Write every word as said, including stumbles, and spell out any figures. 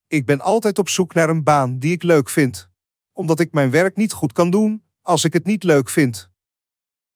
Ik ben altijd op zoek naar een baan die ik leuk vind. Omdat ik mijn werk niet goed kan doen als ik het niet leuk vind.